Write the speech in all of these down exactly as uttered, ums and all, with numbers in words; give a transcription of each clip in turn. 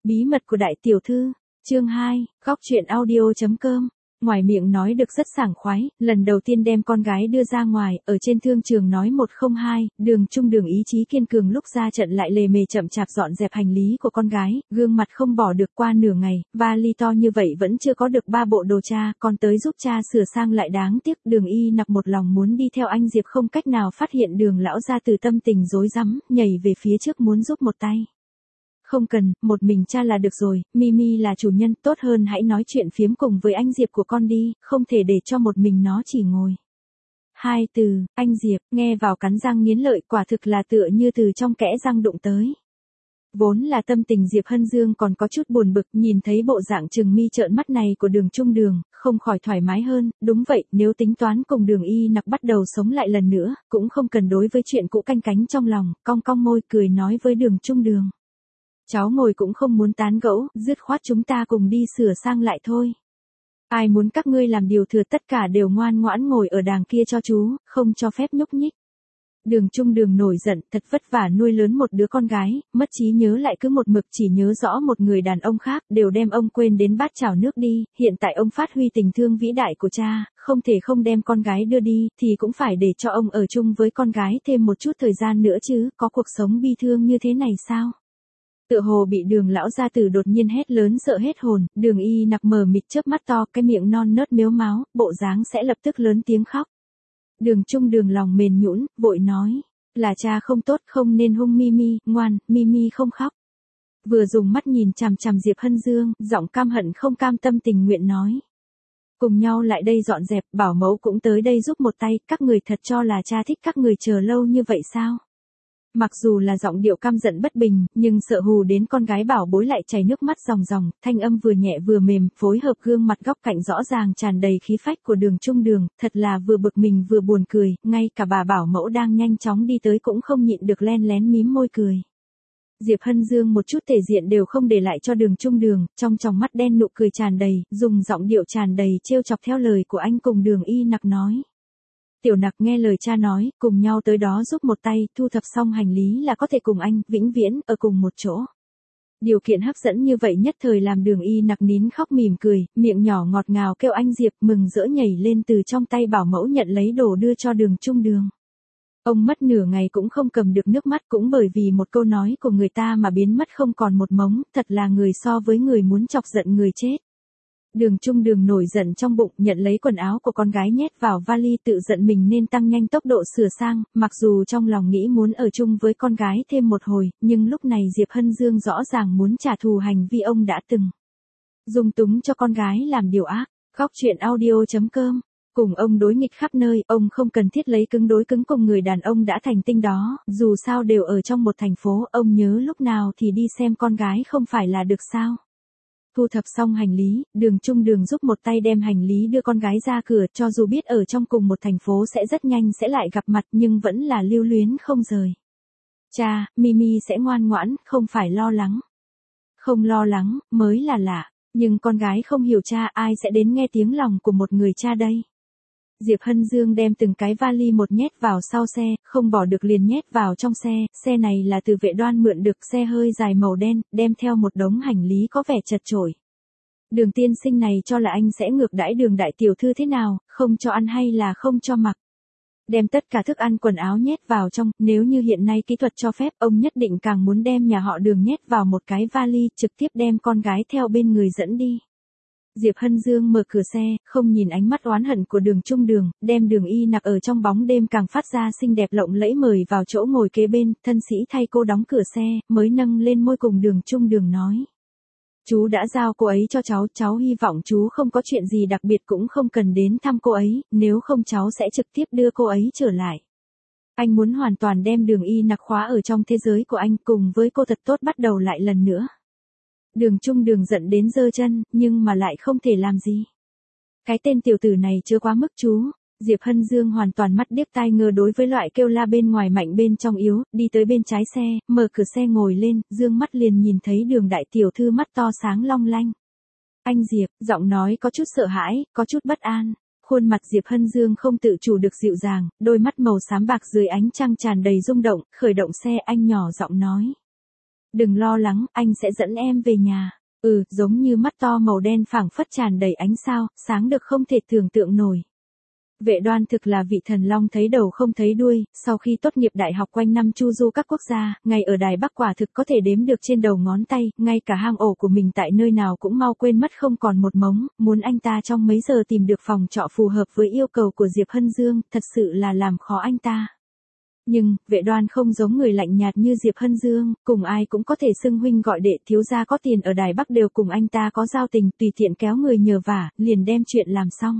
Bí mật của đại tiểu thư, chương hai, góc truyện audio.com. Ngoài miệng nói được rất sảng khoái, lần đầu tiên đem con gái đưa ra ngoài, ở trên thương trường nói một không hai, Đường Trung Đường ý chí kiên cường lúc ra trận lại lề mề chậm chạp dọn dẹp hành lý của con gái, gương mặt không bỏ được. Qua nửa ngày, vali to như vậy vẫn chưa có được ba bộ đồ cha, con tới giúp cha sửa sang lại đáng tiếc. Đường Y Nặc một lòng muốn đi theo anh Diệp không cách nào phát hiện Đường lão gia từ tâm tình rối rắm, nhảy về phía trước muốn giúp một tay. Không cần, một mình cha là được rồi, Mimi là chủ nhân, tốt hơn hãy nói chuyện phiếm cùng với anh Diệp của con đi, không thể để cho một mình nó chỉ ngồi. Hai từ, anh Diệp, nghe vào cắn răng nghiến lợi, quả thực là tựa như từ trong kẽ răng đụng tới. Vốn là tâm tình Diệp Hân Dương còn có chút buồn bực, nhìn thấy bộ dạng trừng mi trợn mắt này của Đường Trung Đường, không khỏi thoải mái hơn. Đúng vậy, nếu tính toán cùng Đường Y Nặc bắt đầu sống lại lần nữa, cũng không cần đối với chuyện cũ canh cánh trong lòng, cong cong môi cười nói với Đường Trung Đường. Cháu ngồi cũng không muốn tán gẫu, dứt khoát chúng ta cùng đi sửa sang lại thôi. Ai muốn các ngươi làm điều thừa tất cả đều ngoan ngoãn ngồi ở đàng kia cho chú, không cho phép nhúc nhích. Đường Trung Đường nổi giận, thật vất vả nuôi lớn một đứa con gái, mất trí nhớ lại cứ một mực chỉ nhớ rõ một người đàn ông khác, đều đem ông quên đến bát chảo nước đi. Hiện tại ông phát huy tình thương vĩ đại của cha, không thể không đem con gái đưa đi, thì cũng phải để cho ông ở chung với con gái thêm một chút thời gian nữa chứ, có cuộc sống bi thương như thế này sao? Tựa hồ bị Đường lão gia tử đột nhiên hét lớn sợ hết hồn, Đường Y Nặc mờ mịt chớp mắt to, cái miệng non nớt mếu máo, bộ dáng sẽ lập tức lớn tiếng khóc. Đường Trung Đường lòng mềm nhũn, vội nói, là cha không tốt, không nên hung Mimi, ngoan, Mimi không khóc. Vừa dùng mắt nhìn chằm chằm Diệp Hân Dương, giọng cam hận không cam tâm tình nguyện nói. Cùng nhau lại đây dọn dẹp, bảo mẫu cũng tới đây giúp một tay, các người thật cho là cha thích các người chờ lâu như vậy sao? Mặc dù là giọng điệu căm giận bất bình, nhưng sợ hù đến con gái bảo bối lại chảy nước mắt ròng ròng, thanh âm vừa nhẹ vừa mềm, phối hợp gương mặt góc cạnh rõ ràng tràn đầy khí phách của Đường Trung Đường, thật là vừa bực mình vừa buồn cười, ngay cả bà bảo mẫu đang nhanh chóng đi tới cũng không nhịn được len lén mím môi cười. Diệp Hân Dương một chút thể diện đều không để lại cho Đường Trung Đường, trong tròng mắt đen nụ cười tràn đầy, dùng giọng điệu tràn đầy trêu chọc theo lời của anh cùng Đường Y Nặc nói. Tiểu Nặc nghe lời cha nói, cùng nhau tới đó giúp một tay, thu thập xong hành lý là có thể cùng anh, vĩnh viễn, ở cùng một chỗ. Điều kiện hấp dẫn như vậy nhất thời làm Đường Y Nặc nín khóc mỉm cười, miệng nhỏ ngọt ngào kêu anh Diệp, mừng rỡ nhảy lên từ trong tay bảo mẫu nhận lấy đồ đưa cho Đường Trung Đường. Ông mất nửa ngày cũng không cầm được nước mắt, cũng bởi vì một câu nói của người ta mà biến mất không còn một mống, thật là người so với người muốn chọc giận người chết. Đường Trung Đường nổi giận trong bụng, nhận lấy quần áo của con gái nhét vào vali, tự giận mình nên tăng nhanh tốc độ sửa sang, mặc dù trong lòng nghĩ muốn ở chung với con gái thêm một hồi, nhưng lúc này Diệp Hân Dương rõ ràng muốn trả thù hành vi ông đã từng dung túng cho con gái làm điều ác. Góc truyện audio.com. Cùng ông đối nghịch khắp nơi, ông không cần thiết lấy cứng đối cứng cùng người đàn ông đã thành tinh đó, dù sao đều ở trong một thành phố, ông nhớ lúc nào thì đi xem con gái không phải là được sao. Thu thập xong hành lý, Đường Trung Đường giúp một tay đem hành lý đưa con gái ra cửa, cho dù biết ở trong cùng một thành phố sẽ rất nhanh sẽ lại gặp mặt nhưng vẫn là lưu luyến không rời. Cha, Mimi sẽ ngoan ngoãn, không phải lo lắng. Không lo lắng, mới là lạ, nhưng con gái không hiểu cha, ai sẽ đến nghe tiếng lòng của một người cha đây. Diệp Hân Dương đem từng cái vali một nhét vào sau xe, không bỏ được liền nhét vào trong xe, xe này là từ Vệ Đoan mượn được, xe hơi dài màu đen, đem theo một đống hành lý có vẻ chật chội. Đường tiên sinh này cho là anh sẽ ngược đãi Đường đại tiểu thư thế nào, không cho ăn hay là không cho mặc. Đem tất cả thức ăn quần áo nhét vào trong, nếu như hiện nay kỹ thuật cho phép, ông nhất định càng muốn đem nhà họ Đường nhét vào một cái vali, trực tiếp đem con gái theo bên người dẫn đi. Diệp Hân Dương mở cửa xe, không nhìn ánh mắt oán hận của Đường Trung Đường, đem Đường Y Nặc ở trong bóng đêm càng phát ra xinh đẹp lộng lẫy mời vào chỗ ngồi kế bên, thân sĩ thay cô đóng cửa xe, mới nâng lên môi cùng Đường Trung Đường nói. Chú đã giao cô ấy cho cháu, cháu hy vọng chú không có chuyện gì đặc biệt cũng không cần đến thăm cô ấy, nếu không cháu sẽ trực tiếp đưa cô ấy trở lại. Anh muốn hoàn toàn đem Đường Y Nặc khóa ở trong thế giới của anh, cùng với cô thật tốt bắt đầu lại lần nữa. Đường Trung Đường giận đến giơ chân, nhưng mà lại không thể làm gì. Cái tên tiểu tử này chưa quá mức chú. Diệp Hân Dương hoàn toàn mắt điếc tai ngơ đối với loại kêu la bên ngoài mạnh bên trong yếu, đi tới bên trái xe, mở cửa xe ngồi lên, dương mắt liền nhìn thấy Đường đại tiểu thư mắt to sáng long lanh. Anh Diệp, giọng nói có chút sợ hãi, có chút bất an. Khuôn mặt Diệp Hân Dương không tự chủ được dịu dàng, đôi mắt màu xám bạc dưới ánh trăng tràn đầy rung động, khởi động xe anh nhỏ giọng nói. đừng lo lắng, anh sẽ dẫn em về nhà. Ừ, giống như mắt to màu đen phảng phất tràn đầy ánh sao, sáng được không thể tưởng tượng nổi. Vệ Đoan thực là vị thần long thấy đầu không thấy đuôi, sau khi tốt nghiệp đại học quanh năm chu du các quốc gia, ngày ở Đài Bắc quả thực có thể đếm được trên đầu ngón tay, ngay cả hang ổ của mình tại nơi nào cũng mau quên mất không còn một mống, muốn anh ta trong mấy giờ tìm được phòng trọ phù hợp với yêu cầu của Diệp Hân Dương, thật sự là làm khó anh ta. Nhưng, Vệ Đoan không giống người lạnh nhạt như Diệp Hân Dương, cùng ai cũng có thể xưng huynh gọi đệ, thiếu gia có tiền ở Đài Bắc đều cùng anh ta có giao tình, tùy tiện kéo người nhờ vả, liền đem chuyện làm xong.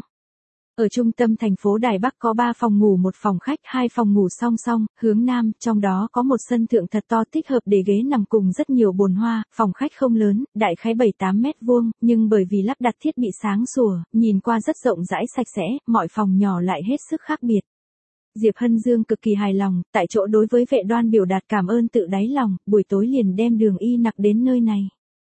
Ở trung tâm thành phố Đài Bắc có ba phòng ngủ một phòng khách, hai phòng ngủ song song, hướng nam, trong đó có một sân thượng thật to thích hợp để ghế nằm cùng rất nhiều bồn hoa, phòng khách không lớn, đại khái bảy tám mét vuông, nhưng bởi vì lắp đặt thiết bị sáng sủa, nhìn qua rất rộng rãi sạch sẽ, mọi phòng nhỏ lại hết sức khác biệt. Diệp Hân Dương cực kỳ hài lòng, tại chỗ đối với Vệ Đoan biểu đạt cảm ơn tự đáy lòng, buổi tối liền đem Đường Y Nặc đến nơi này.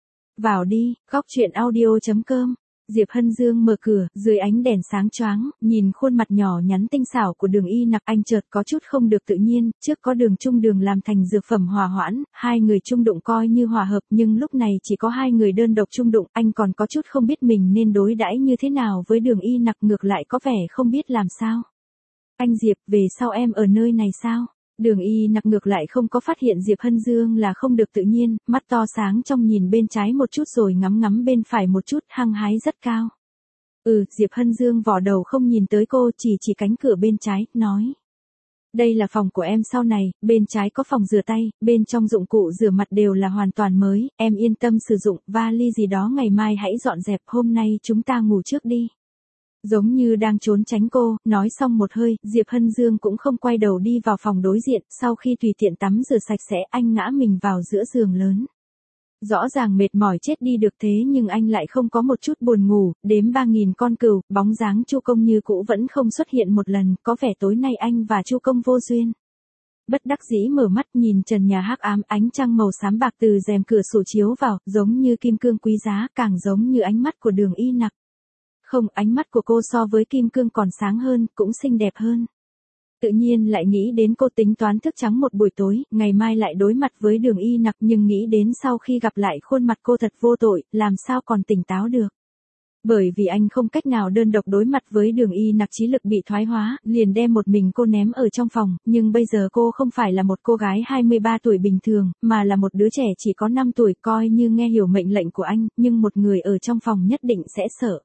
Vào đi, góc truyện audio chấm com. Diệp Hân Dương mở cửa, dưới ánh đèn sáng choáng, nhìn khuôn mặt nhỏ nhắn tinh xảo của Đường Y Nặc, anh chợt có chút không được tự nhiên, trước có Đường Trung Đường làm thành dược phẩm hòa hoãn, hai người chung đụng coi như hòa hợp, nhưng lúc này chỉ có hai người đơn độc chung đụng, anh còn có chút không biết mình nên đối đãi như thế nào với Đường Y Nặc, ngược lại có vẻ không biết làm sao. Anh Diệp, về sau em ở nơi này sao? Đường Y Nặc ngược lại không có phát hiện Diệp Hân Dương là không được tự nhiên, mắt to sáng trong nhìn bên trái một chút rồi ngắm ngắm bên phải một chút, hăng hái rất cao. Ừ, Diệp Hân Dương vò đầu không nhìn tới cô, chỉ chỉ cánh cửa bên trái, nói. Đây là phòng của em sau này, bên trái có phòng rửa tay, bên trong dụng cụ rửa mặt đều là hoàn toàn mới, em yên tâm sử dụng, vali gì đó ngày mai hãy dọn dẹp, hôm nay chúng ta ngủ trước đi. Giống như đang trốn tránh cô, nói xong một hơi, Diệp Hân Dương cũng không quay đầu đi vào phòng đối diện, sau khi tùy tiện tắm rửa sạch sẽ, anh ngã mình vào giữa giường lớn. Rõ ràng mệt mỏi chết đi được thế nhưng anh lại không có một chút buồn ngủ, đếm ba nghìn con cừu, bóng dáng Chu Công như cũ vẫn không xuất hiện một lần, có vẻ tối nay anh và Chu Công vô duyên. Bất đắc dĩ mở mắt nhìn trần nhà hắc ám, ánh trăng màu xám bạc từ rèm cửa sổ chiếu vào, giống như kim cương quý giá, càng giống như ánh mắt của Đường Y Nặc. Không, ánh mắt của cô so với kim cương còn sáng hơn, cũng xinh đẹp hơn. Tự nhiên lại nghĩ đến cô tính toán thức trắng một buổi tối, ngày mai lại đối mặt với Đường Y Nặc, nhưng nghĩ đến sau khi gặp lại khuôn mặt cô thật vô tội, làm sao còn tỉnh táo được. Bởi vì anh không cách nào đơn độc đối mặt với Đường Y Nặc, trí lực bị thoái hóa, liền đem một mình cô ném ở trong phòng, nhưng bây giờ cô không phải là một cô gái hai mươi ba tuổi bình thường, mà là một đứa trẻ chỉ có năm tuổi, coi như nghe hiểu mệnh lệnh của anh, nhưng một người ở trong phòng nhất định sẽ sợ.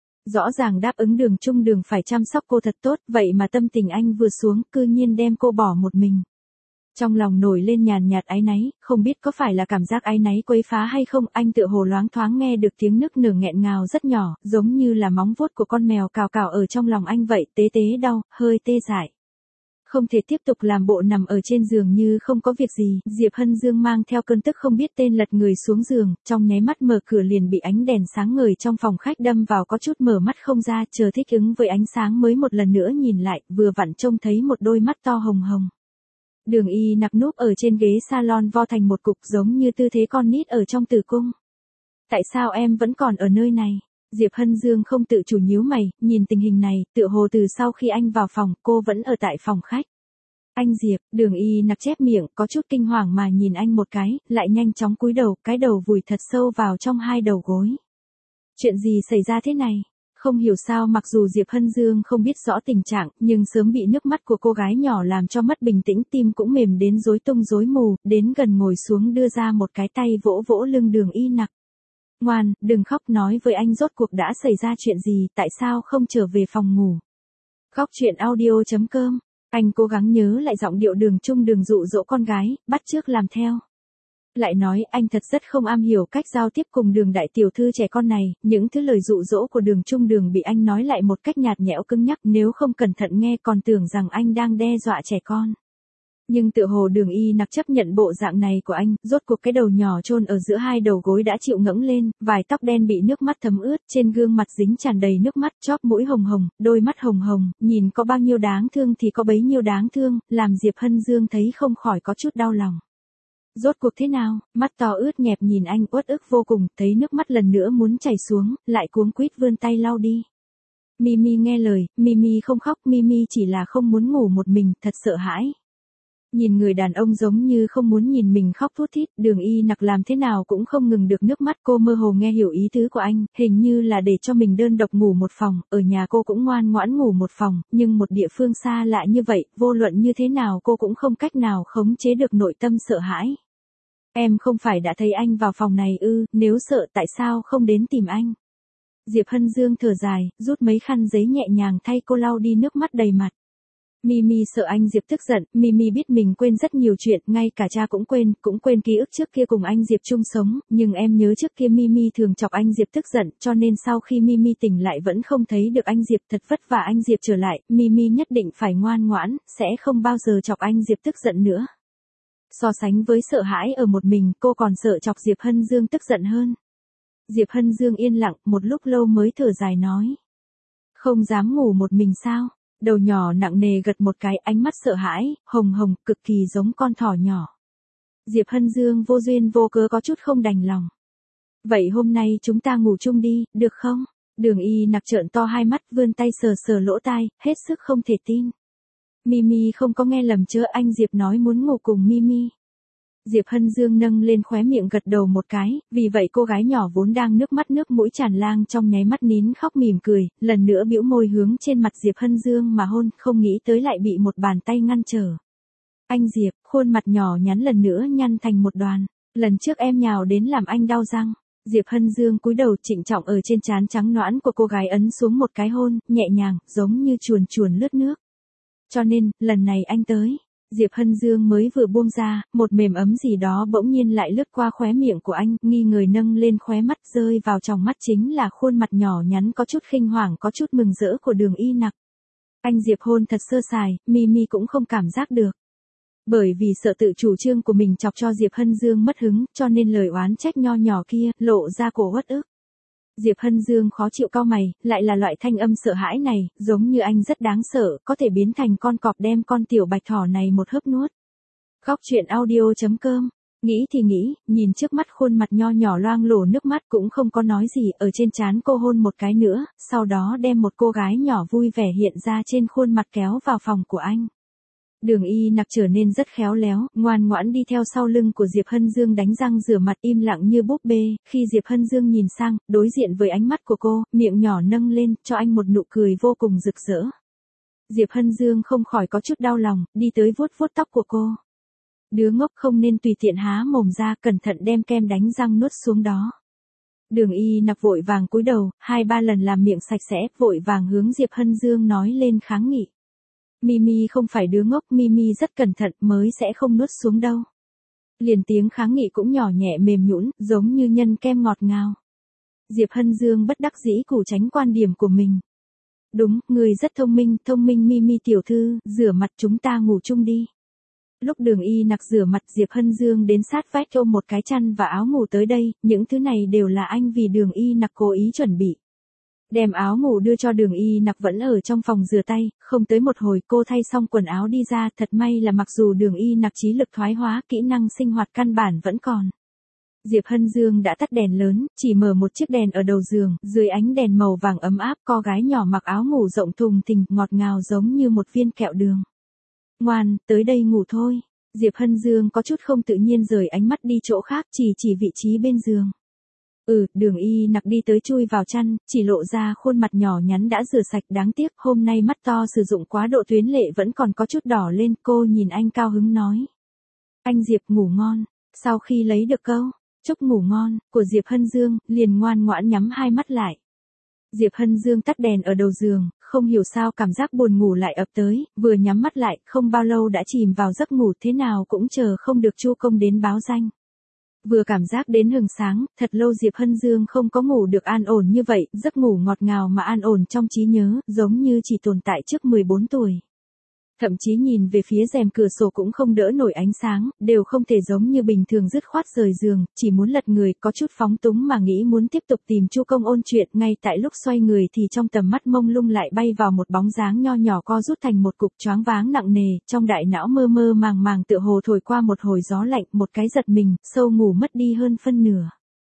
Rõ ràng đáp ứng Đường Trung Đường phải chăm sóc cô thật tốt, vậy mà tâm tình anh vừa xuống, cư nhiên đem cô bỏ một mình. Trong lòng nổi lên nhàn nhạt áy náy, không biết có phải là cảm giác áy náy quấy phá hay không, anh tựa hồ loáng thoáng nghe được tiếng nức nở nghẹn ngào rất nhỏ, giống như là móng vuốt của con mèo cào cào ở trong lòng anh vậy, tế tế đau, hơi tê dại. Không thể tiếp tục làm bộ nằm ở trên giường như không có việc gì, Diệp Hân Dương mang theo cơn tức không biết tên lật người xuống giường, trong nháy mắt mở cửa liền bị ánh đèn sáng ngời trong phòng khách đâm vào, có chút mở mắt không ra, chờ thích ứng với ánh sáng mới một lần nữa nhìn lại, vừa vặn trông thấy một đôi mắt to hồng hồng. Đường Y Nặc núp ở trên ghế salon vo thành một cục, giống như tư thế con nít ở trong tử cung. Tại sao em vẫn còn ở nơi này? Diệp Hân Dương không tự chủ nhíu mày, nhìn tình hình này, tựa hồ từ sau khi anh vào phòng, cô vẫn ở tại phòng khách. Anh Diệp, Đường Y Nặc chép miệng, có chút kinh hoàng mà nhìn anh một cái, lại nhanh chóng cúi đầu, cái đầu vùi thật sâu vào trong hai đầu gối. Chuyện gì xảy ra thế này? Không hiểu sao mặc dù Diệp Hân Dương không biết rõ tình trạng, nhưng sớm bị nước mắt của cô gái nhỏ làm cho mất bình tĩnh, tim cũng mềm đến rối tung rối mù, đến gần ngồi xuống đưa ra một cái tay vỗ vỗ lưng Đường Y Nặc. Ngoan, đừng khóc, nói với anh rốt cuộc đã xảy ra chuyện gì, tại sao không trở về phòng ngủ. Góc truyện audio chấm com. Anh cố gắng nhớ lại giọng điệu Đường Trung Đường dụ dỗ con gái, bắt chước làm theo. Lại nói anh thật rất không am hiểu cách giao tiếp cùng Đường đại tiểu thư trẻ con này, những thứ lời dụ dỗ của Đường Trung Đường bị anh nói lại một cách nhạt nhẽo cứng nhắc, nếu không cẩn thận nghe còn tưởng rằng anh đang đe dọa trẻ con. Nhưng tựa hồ Đường Y Nặc chấp nhận bộ dạng này của anh, rốt cuộc cái đầu nhỏ chôn ở giữa hai đầu gối đã chịu ngẩng lên, vài tóc đen bị nước mắt thấm ướt, trên gương mặt dính tràn đầy nước mắt, chóp mũi hồng hồng, đôi mắt hồng hồng, nhìn có bao nhiêu đáng thương thì có bấy nhiêu đáng thương, làm Diệp Hân Dương thấy không khỏi có chút đau lòng. Rốt cuộc thế nào? Mắt to ướt nhẹp nhìn anh uất ức vô cùng, thấy nước mắt lần nữa muốn chảy xuống, lại cuống quýt vươn tay lau đi. Mimi nghe lời, Mimi không khóc, Mimi chỉ là không muốn ngủ một mình, thật sợ hãi. Nhìn người đàn ông giống như không muốn nhìn mình khóc thút thít, Đường Y Nặc làm thế nào cũng không ngừng được nước mắt. Cô mơ hồ nghe hiểu ý tứ của anh, hình như là để cho mình đơn độc ngủ một phòng, ở nhà cô cũng ngoan ngoãn ngủ một phòng, nhưng một địa phương xa lạ như vậy, vô luận như thế nào cô cũng không cách nào khống chế được nội tâm sợ hãi. Em không phải đã thấy anh vào phòng này ư, nếu sợ tại sao không đến tìm anh? Diệp Hân Dương thở dài, rút mấy khăn giấy nhẹ nhàng thay cô lau đi nước mắt đầy mặt. Mimi sợ anh Diệp tức giận, Mimi biết mình quên rất nhiều chuyện, ngay cả cha cũng quên, cũng quên ký ức trước kia cùng anh Diệp chung sống, nhưng em nhớ trước kia Mimi thường chọc anh Diệp tức giận, cho nên sau khi Mimi tỉnh lại vẫn không thấy được anh Diệp, thật vất vả anh Diệp trở lại, Mimi nhất định phải ngoan ngoãn, sẽ không bao giờ chọc anh Diệp tức giận nữa. So sánh với sợ hãi ở một mình, cô còn sợ chọc Diệp Hân Dương tức giận hơn. Diệp Hân Dương yên lặng, một lúc lâu mới thở dài nói. Không dám ngủ một mình sao? Đầu nhỏ nặng nề gật một cái, ánh mắt sợ hãi, hồng hồng, cực kỳ giống con thỏ nhỏ. Diệp Hân Dương vô duyên vô cớ có chút không đành lòng. Vậy hôm nay chúng ta ngủ chung đi, được không? Đường Y Nặc trợn to hai mắt, vươn tay sờ sờ lỗ tai, hết sức không thể tin. Mimi không có nghe lầm chứ, anh Diệp nói muốn ngủ cùng Mimi. Diệp Hân Dương nâng lên khóe miệng gật đầu một cái, vì vậy cô gái nhỏ vốn đang nước mắt nước mũi tràn lang trong nháy mắt nín khóc mỉm cười, lần nữa bĩu môi hướng trên mặt Diệp Hân Dương mà hôn, không nghĩ tới lại bị một bàn tay ngăn trở. Anh Diệp, khuôn mặt nhỏ nhắn lần nữa nhăn thành một đoàn, lần trước em nhào đến làm anh đau răng. Diệp Hân Dương cúi đầu trịnh trọng ở trên trán trắng nõn của cô gái ấn xuống một cái hôn, nhẹ nhàng, giống như chuồn chuồn lướt nước. Cho nên, lần này anh tới. Diệp Hân Dương mới vừa buông ra, một mềm ấm gì đó bỗng nhiên lại lướt qua khóe miệng của anh, nghi ngờ nâng lên khóe mắt, rơi vào trong mắt chính là khuôn mặt nhỏ nhắn có chút khinh hoảng có chút mừng rỡ của Đường Y Nặc. Anh Diệp hôn thật sơ sài, Mimi cũng không cảm giác được. Bởi vì sợ tự chủ trương của mình chọc cho Diệp Hân Dương mất hứng, cho nên lời oán trách nho nhỏ kia, lộ ra cổ uất ức. Diệp Hân Dương khó chịu cau mày, lại là loại thanh âm sợ hãi này, giống như anh rất đáng sợ, có thể biến thành con cọp đem con tiểu bạch thỏ này một hớp nuốt. Góc truyện audio chấm com, nghĩ thì nghĩ, nhìn trước mắt khuôn mặt nho nhỏ loang lổ nước mắt cũng không có nói gì, ở trên trán cô hôn một cái nữa, sau đó đem một cô gái nhỏ vui vẻ hiện ra trên khuôn mặt kéo vào phòng của anh. Đường Y Nặc trở nên rất khéo léo, ngoan ngoãn đi theo sau lưng của Diệp Hân Dương đánh răng rửa mặt im lặng như búp bê, khi Diệp Hân Dương nhìn sang, đối diện với ánh mắt của cô, miệng nhỏ nâng lên, cho anh một nụ cười vô cùng rực rỡ. Diệp Hân Dương không khỏi có chút đau lòng, đi tới vuốt vuốt tóc của cô. Đứa ngốc không nên tùy tiện há mồm ra, cẩn thận đem kem đánh răng nuốt xuống đó. Đường Y Nặc vội vàng cúi đầu, hai ba lần làm miệng sạch sẽ, vội vàng hướng Diệp Hân Dương nói lên kháng nghị. Mimi không phải đứa ngốc, Mimi rất cẩn thận mới sẽ không nuốt xuống đâu. Liền tiếng kháng nghị cũng nhỏ nhẹ mềm nhũn, giống như nhân kem ngọt ngào. Diệp Hân Dương bất đắc dĩ củ tránh quan điểm của mình. Đúng, người rất thông minh, thông minh Mimi tiểu thư, rửa mặt chúng ta ngủ chung đi. Lúc Đường Y Nặc rửa mặt, Diệp Hân Dương đến sát vách ôm một cái chăn và áo ngủ tới đây, những thứ này đều là anh vì Đường Y Nặc cố ý chuẩn bị. Đem áo ngủ đưa cho Đường Y Nặc vẫn ở trong phòng rửa tay, không tới một hồi cô thay xong quần áo đi ra, thật may là mặc dù Đường Y Nặc trí lực thoái hóa, kỹ năng sinh hoạt căn bản vẫn còn. Diệp Hân Dương đã tắt đèn lớn, chỉ mở một chiếc đèn ở đầu giường, dưới ánh đèn màu vàng ấm áp, cô gái nhỏ mặc áo ngủ rộng thùng thình, ngọt ngào giống như một viên kẹo đường. Ngoan, tới đây ngủ thôi. Diệp Hân Dương có chút không tự nhiên rời ánh mắt đi chỗ khác, chỉ chỉ vị trí bên giường. Ừ, Đường Y Nặc đi tới chui vào chăn, chỉ lộ ra khuôn mặt nhỏ nhắn đã rửa sạch, đáng tiếc hôm nay mắt to sử dụng quá độ tuyến lệ vẫn còn có chút đỏ lên, cô nhìn anh cao hứng nói. Anh Diệp ngủ ngon, sau khi lấy được câu, chúc ngủ ngon, của Diệp Hân Dương, liền ngoan ngoãn nhắm hai mắt lại. Diệp Hân Dương tắt đèn ở đầu giường, không hiểu sao cảm giác buồn ngủ lại ập tới, vừa nhắm mắt lại, không bao lâu đã chìm vào giấc ngủ, thế nào cũng chờ không được Chu Công đến báo danh. Vừa cảm giác đến hừng sáng, thật lâu Diệp Hân Dương không có ngủ được an ổn như vậy, giấc ngủ ngọt ngào mà an ổn trong trí nhớ, giống như chỉ tồn tại trước mười bốn tuổi. Thậm chí nhìn về phía rèm cửa sổ cũng không đỡ nổi ánh sáng, đều không thể giống như bình thường dứt khoát rời giường, chỉ muốn lật người, có chút phóng túng mà nghĩ muốn tiếp tục tìm Chu Công ôn chuyện, ngay tại lúc xoay người thì trong tầm mắt mông lung lại bay vào một bóng dáng nho nhỏ co rút thành một cục choáng váng nặng nề, trong đại não mơ mơ màng màng tựa hồ thổi qua một hồi gió lạnh, một cái giật mình, sâu ngủ mất đi hơn phân nửa.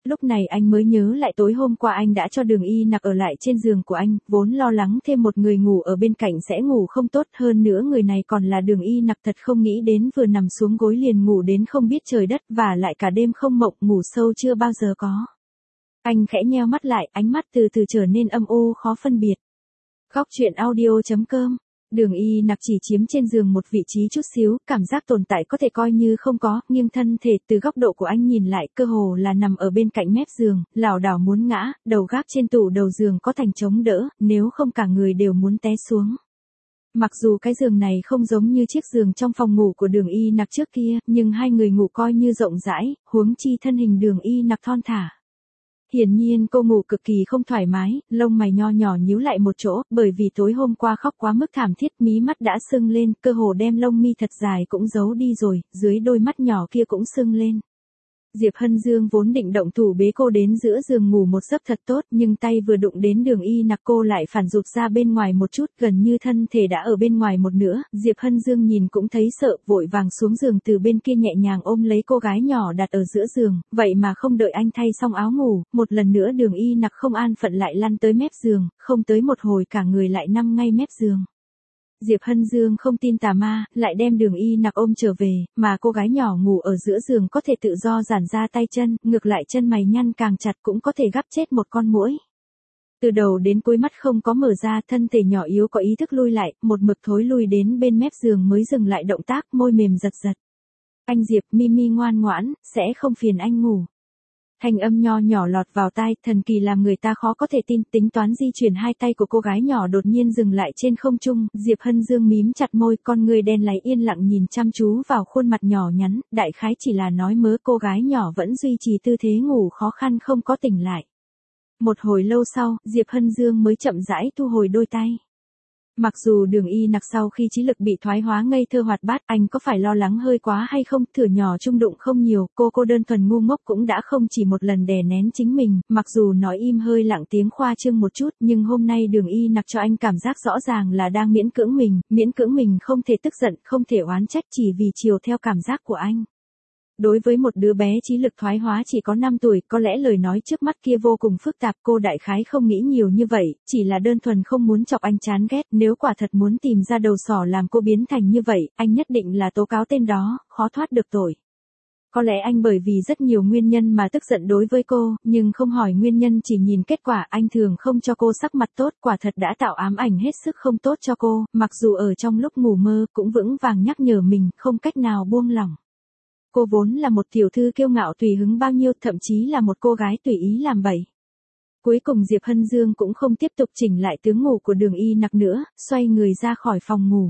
Lúc này anh mới nhớ lại tối hôm qua anh đã cho Đường Y Nặc ở lại trên giường của anh, vốn lo lắng thêm một người ngủ ở bên cạnh sẽ ngủ không tốt, hơn nữa người này còn là Đường Y Nặc, thật không nghĩ đến vừa nằm xuống gối liền ngủ đến không biết trời đất, và lại cả đêm không mộng, ngủ sâu chưa bao giờ có. Anh khẽ nheo mắt lại, ánh mắt từ từ trở nên âm u khó phân biệt. Góc truyện audio chấm com. Đường Y Nặc chỉ chiếm trên giường một vị trí chút xíu, cảm giác tồn tại có thể coi như không có, nghiêng thân thể từ góc độ của anh nhìn lại, cơ hồ là nằm ở bên cạnh mép giường, lảo đảo muốn ngã, đầu gác trên tủ đầu giường có thành chống đỡ, nếu không cả người đều muốn té xuống. Mặc dù cái giường này không giống như chiếc giường trong phòng ngủ của Đường Y Nặc trước kia, nhưng hai người ngủ coi như rộng rãi, huống chi thân hình Đường Y Nặc thon thả. Hiển nhiên cô ngủ cực kỳ không thoải mái, lông mày nho nhỏ nhíu lại một chỗ, bởi vì tối hôm qua khóc quá mức thảm thiết, mí mắt đã sưng lên, cơ hồ đem lông mi thật dài cũng giấu đi rồi, dưới đôi mắt nhỏ kia cũng sưng lên. Diệp Hân Dương vốn định động thủ bế cô đến giữa giường ngủ một giấc thật tốt, nhưng tay vừa đụng đến Đường Y Nặc cô lại phản rụt ra bên ngoài một chút, gần như thân thể đã ở bên ngoài một nửa, Diệp Hân Dương nhìn cũng thấy sợ, vội vàng xuống giường từ bên kia nhẹ nhàng ôm lấy cô gái nhỏ đặt ở giữa giường, vậy mà không đợi anh thay xong áo ngủ, một lần nữa Đường Y Nặc không an phận lại lăn tới mép giường, không tới một hồi cả người lại nằm ngay mép giường. Diệp Hân Dương không tin tà ma, lại đem Đường Y Nặc ôm trở về, mà cô gái nhỏ ngủ ở giữa giường có thể tự do giãn ra tay chân, ngược lại chân mày nhăn càng chặt cũng có thể gắp chết một con muỗi. Từ đầu đến cuối mắt không có mở ra, thân thể nhỏ yếu có ý thức lui lại, một mực thối lui đến bên mép giường mới dừng lại động tác, môi mềm giật giật. Anh Diệp, Mimi ngoan ngoãn, sẽ không phiền anh ngủ. Thanh âm nho nhỏ lọt vào tai, thần kỳ làm người ta khó có thể tin, tính toán di chuyển hai tay của cô gái nhỏ đột nhiên dừng lại trên không trung, Diệp Hân Dương mím chặt môi, con người đen láy yên lặng nhìn chăm chú vào khuôn mặt nhỏ nhắn, đại khái chỉ là nói mớ, cô gái nhỏ vẫn duy trì tư thế ngủ khó khăn không có tỉnh lại. Một hồi lâu sau, Diệp Hân Dương mới chậm rãi thu hồi đôi tay. Mặc dù Đường Y Nặc sau khi trí lực bị thoái hóa ngây thơ hoạt bát, anh có phải lo lắng hơi quá hay không, thửa nhỏ trung đụng không nhiều, cô cô đơn thuần ngu ngốc cũng đã không chỉ một lần đè nén chính mình, mặc dù nói im hơi lặng tiếng khoa trương một chút, nhưng hôm nay Đường Y Nặc cho anh cảm giác rõ ràng là đang miễn cưỡng mình, miễn cưỡng mình không thể tức giận, không thể oán trách chỉ vì chiều theo cảm giác của anh. Đối với một đứa bé trí lực thoái hóa chỉ có năm tuổi, có lẽ lời nói trước mắt kia vô cùng phức tạp, cô đại khái không nghĩ nhiều như vậy, chỉ là đơn thuần không muốn chọc anh chán ghét, nếu quả thật muốn tìm ra đầu sỏ làm cô biến thành như vậy, anh nhất định là tố cáo tên đó, khó thoát được tội. Có lẽ anh bởi vì rất nhiều nguyên nhân mà tức giận đối với cô, nhưng không hỏi nguyên nhân chỉ nhìn kết quả, anh thường không cho cô sắc mặt tốt, quả thật đã tạo ám ảnh hết sức không tốt cho cô, mặc dù ở trong lúc ngủ mơ cũng vững vàng nhắc nhở mình, không cách nào buông lỏng. Cô vốn là một tiểu thư kiêu ngạo tùy hứng bao nhiêu, thậm chí là một cô gái tùy ý làm bậy. Cuối cùng Diệp Hân Dương cũng không tiếp tục chỉnh lại tướng ngủ của Đường Y Nặc nữa, xoay người ra khỏi phòng ngủ.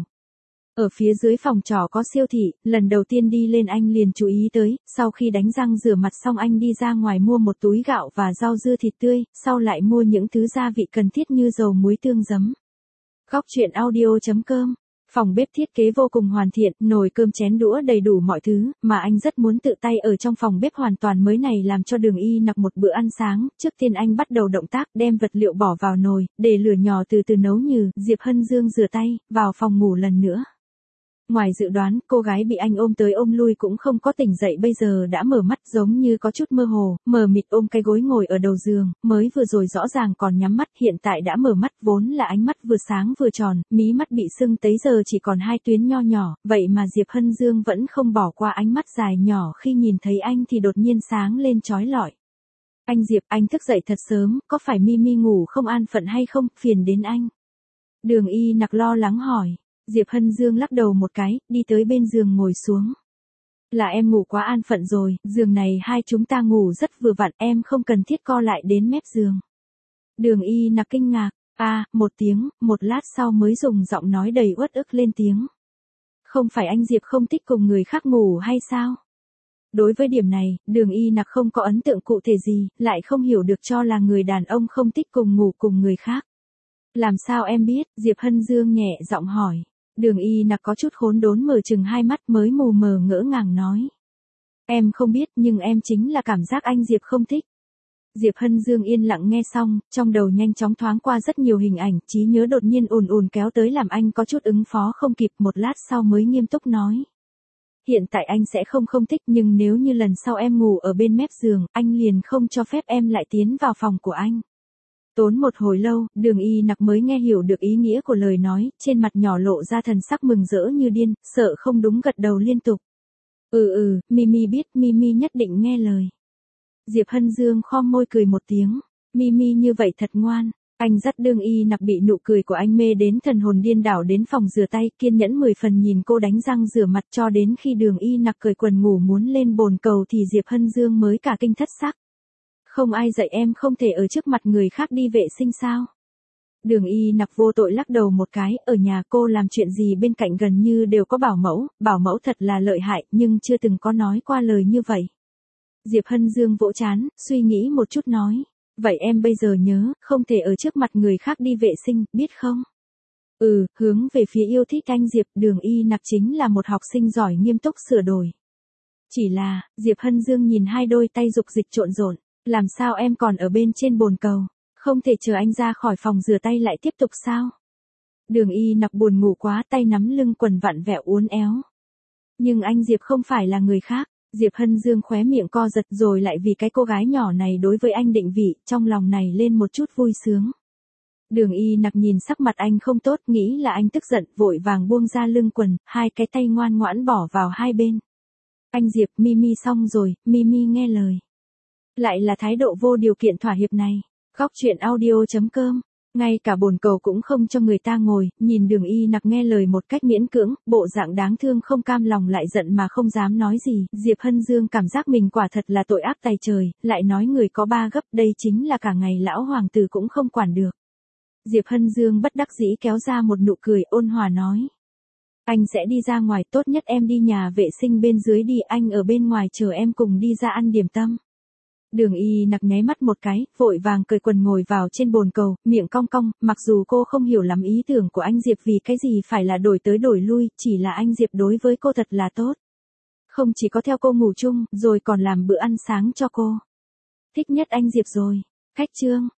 Ở phía dưới phòng trọ có siêu thị, lần đầu tiên đi lên anh liền chú ý tới, sau khi đánh răng rửa mặt xong anh đi ra ngoài mua một túi gạo và rau dưa thịt tươi, sau lại mua những thứ gia vị cần thiết như dầu muối tương giấm. Góc truyện audio chấm com. Phòng bếp thiết kế vô cùng hoàn thiện, nồi cơm chén đũa đầy đủ mọi thứ, mà anh rất muốn tự tay ở trong phòng bếp hoàn toàn mới này làm cho Đường Y Nặc một bữa ăn sáng. Trước tiên anh bắt đầu động tác đem vật liệu bỏ vào nồi, để lửa nhỏ từ từ nấu nhừ, Diệp Hân Dương rửa tay, vào phòng ngủ lần nữa. Ngoài dự đoán, cô gái bị anh ôm tới ôm lui cũng không có tỉnh dậy, bây giờ đã mở mắt giống như có chút mơ hồ, mờ mịt ôm cái gối ngồi ở đầu giường, mới vừa rồi rõ ràng còn nhắm mắt, hiện tại đã mở mắt, vốn là ánh mắt vừa sáng vừa tròn, mí mắt bị sưng tới giờ chỉ còn hai tuyến nho nhỏ, vậy mà Diệp Hân Dương vẫn không bỏ qua ánh mắt dài nhỏ, khi nhìn thấy anh thì đột nhiên sáng lên chói lọi. Anh Diệp, anh thức dậy thật sớm, có phải Mimi ngủ không an phận hay không, phiền đến anh? Đường Y Nặc lo lắng hỏi. Diệp Hân Dương lắc đầu một cái, đi tới bên giường ngồi xuống. Là em ngủ quá an phận rồi, giường này hai chúng ta ngủ rất vừa vặn, em không cần thiết co lại đến mép giường. Đường Y Nặc kinh ngạc, a, à, một tiếng, một lát sau mới dùng giọng nói đầy uất ức lên tiếng. Không phải anh Diệp không thích cùng người khác ngủ hay sao? Đối với điểm này, Đường Y Nặc không có ấn tượng cụ thể gì, lại không hiểu được cho là người đàn ông không thích cùng ngủ cùng người khác. Làm sao em biết? Diệp Hân Dương nhẹ giọng hỏi. Đường Y Nặc có chút khốn đốn mở chừng hai mắt mới mù mờ ngỡ ngàng nói. Em không biết nhưng em chính là cảm giác anh Diệp không thích. Diệp Hân Dương yên lặng nghe xong, trong đầu nhanh chóng thoáng qua rất nhiều hình ảnh, trí nhớ đột nhiên ùn ùn kéo tới làm anh có chút ứng phó không kịp, một lát sau mới nghiêm túc nói. Hiện tại anh sẽ không không thích nhưng nếu như lần sau em ngủ ở bên mép giường, anh liền không cho phép em lại tiến vào phòng của anh. Tốn một hồi lâu, Đường Y Nặc mới nghe hiểu được ý nghĩa của lời nói, trên mặt nhỏ lộ ra thần sắc mừng rỡ như điên, sợ không đúng gật đầu liên tục. Ừ ừ, Mimi biết, Mimi nhất định nghe lời. Diệp Hân Dương khom môi cười một tiếng, Mimi như vậy thật ngoan. Anh dắt Đường Y Nặc bị nụ cười của anh mê đến thần hồn điên đảo đến phòng rửa tay, kiên nhẫn mười phần nhìn cô đánh răng rửa mặt cho đến khi Đường Y Nặc cởi quần ngủ muốn lên bồn cầu thì Diệp Hân Dương mới cả kinh thất sắc. Không ai dạy em không thể ở trước mặt người khác đi vệ sinh sao? Đường Y Nặc vô tội lắc đầu một cái, ở nhà cô làm chuyện gì bên cạnh gần như đều có bảo mẫu, bảo mẫu thật là lợi hại nhưng chưa từng có nói qua lời như vậy. Diệp Hân Dương vỗ trán, suy nghĩ một chút nói. Vậy em bây giờ nhớ, không thể ở trước mặt người khác đi vệ sinh, biết không? Ừ, hướng về phía yêu thích anh Diệp, Đường Y Nặc chính là một học sinh giỏi nghiêm túc sửa đổi. Chỉ là, Diệp Hân Dương nhìn hai đôi tay dục dịch trộn rộn, làm sao em còn ở bên trên bồn cầu, không thể chờ anh ra khỏi phòng rửa tay lại tiếp tục sao? Đường Y Nặc buồn ngủ quá, tay nắm lưng quần vặn vẹo uốn éo. Nhưng anh Diệp không phải là người khác. Diệp Hân Dương khóe miệng co giật rồi lại vì cái cô gái nhỏ này đối với anh định vị, trong lòng này lên một chút vui sướng. Đường Y Nặc nhìn sắc mặt anh không tốt, nghĩ là anh tức giận, vội vàng buông ra lưng quần, hai cái tay ngoan ngoãn bỏ vào hai bên. Anh Diệp, Mimi xong rồi, Mimi nghe lời. Lại là thái độ vô điều kiện thỏa hiệp này. Góc truyện audio chấm com. Ngay cả bồn cầu cũng không cho người ta ngồi, nhìn Đường Y Nặc nghe lời một cách miễn cưỡng, bộ dạng đáng thương không cam lòng lại giận mà không dám nói gì, Diệp Hân Dương cảm giác mình quả thật là tội ác tày trời, lại nói người có ba gấp, đây chính là cả ngày lão hoàng tử cũng không quản được. Diệp Hân Dương bất đắc dĩ kéo ra một nụ cười ôn hòa nói. Anh sẽ đi ra ngoài, tốt nhất em đi nhà vệ sinh bên dưới đi, anh ở bên ngoài chờ em cùng đi ra ăn điểm tâm. Đường Y Nặc nháy mắt một cái, vội vàng cởi quần ngồi vào trên bồn cầu, miệng cong cong, mặc dù cô không hiểu lắm ý tưởng của anh Diệp vì cái gì phải là đổi tới đổi lui, chỉ là anh Diệp đối với cô thật là tốt. Không chỉ có theo cô ngủ chung, rồi còn làm bữa ăn sáng cho cô. Thích nhất anh Diệp rồi. Khách chương.